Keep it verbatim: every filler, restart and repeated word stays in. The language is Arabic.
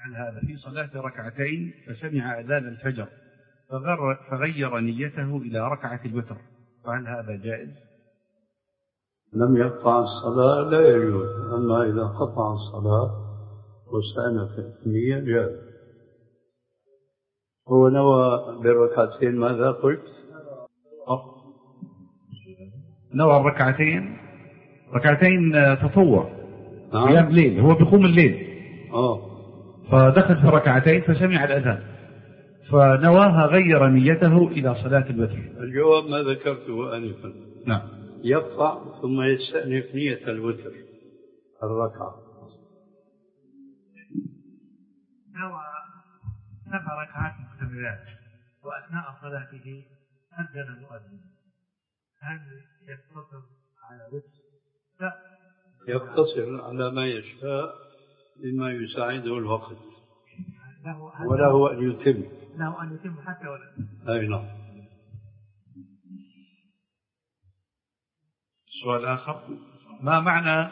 عن هذا في صلاة ركعتين فسمع أذان الفجر فغير نيته إلى ركعة الوتر، فهل هذا جائز؟ لم يقطع الصلاة لا يجوز، أما إذا قطع الصلاة وسأنف النية جائز. هو نوى بالركعتين ماذا قلت؟ نوى الركعتين ركعتين تطوع قيام ليل، هو بيقوم الليل اه فدخل في ركعتين فسمع الأذان فنواها غير نيته إلى صلاة الوتر. الجواب ما ذكرته آنفا. نعم. يقطع ثم يستأنف نية الوتر الركعة. نوى سبع ركعات مكتملات وأثناء صلاته أذن المؤذن، هل يقتصر على وتر؟ لا، يقتصر على ما يشاء مما يساعده الوقت، له وله أن يتم له أن يتم حتى ولا. أي نعم. سؤال آخر، ما معنى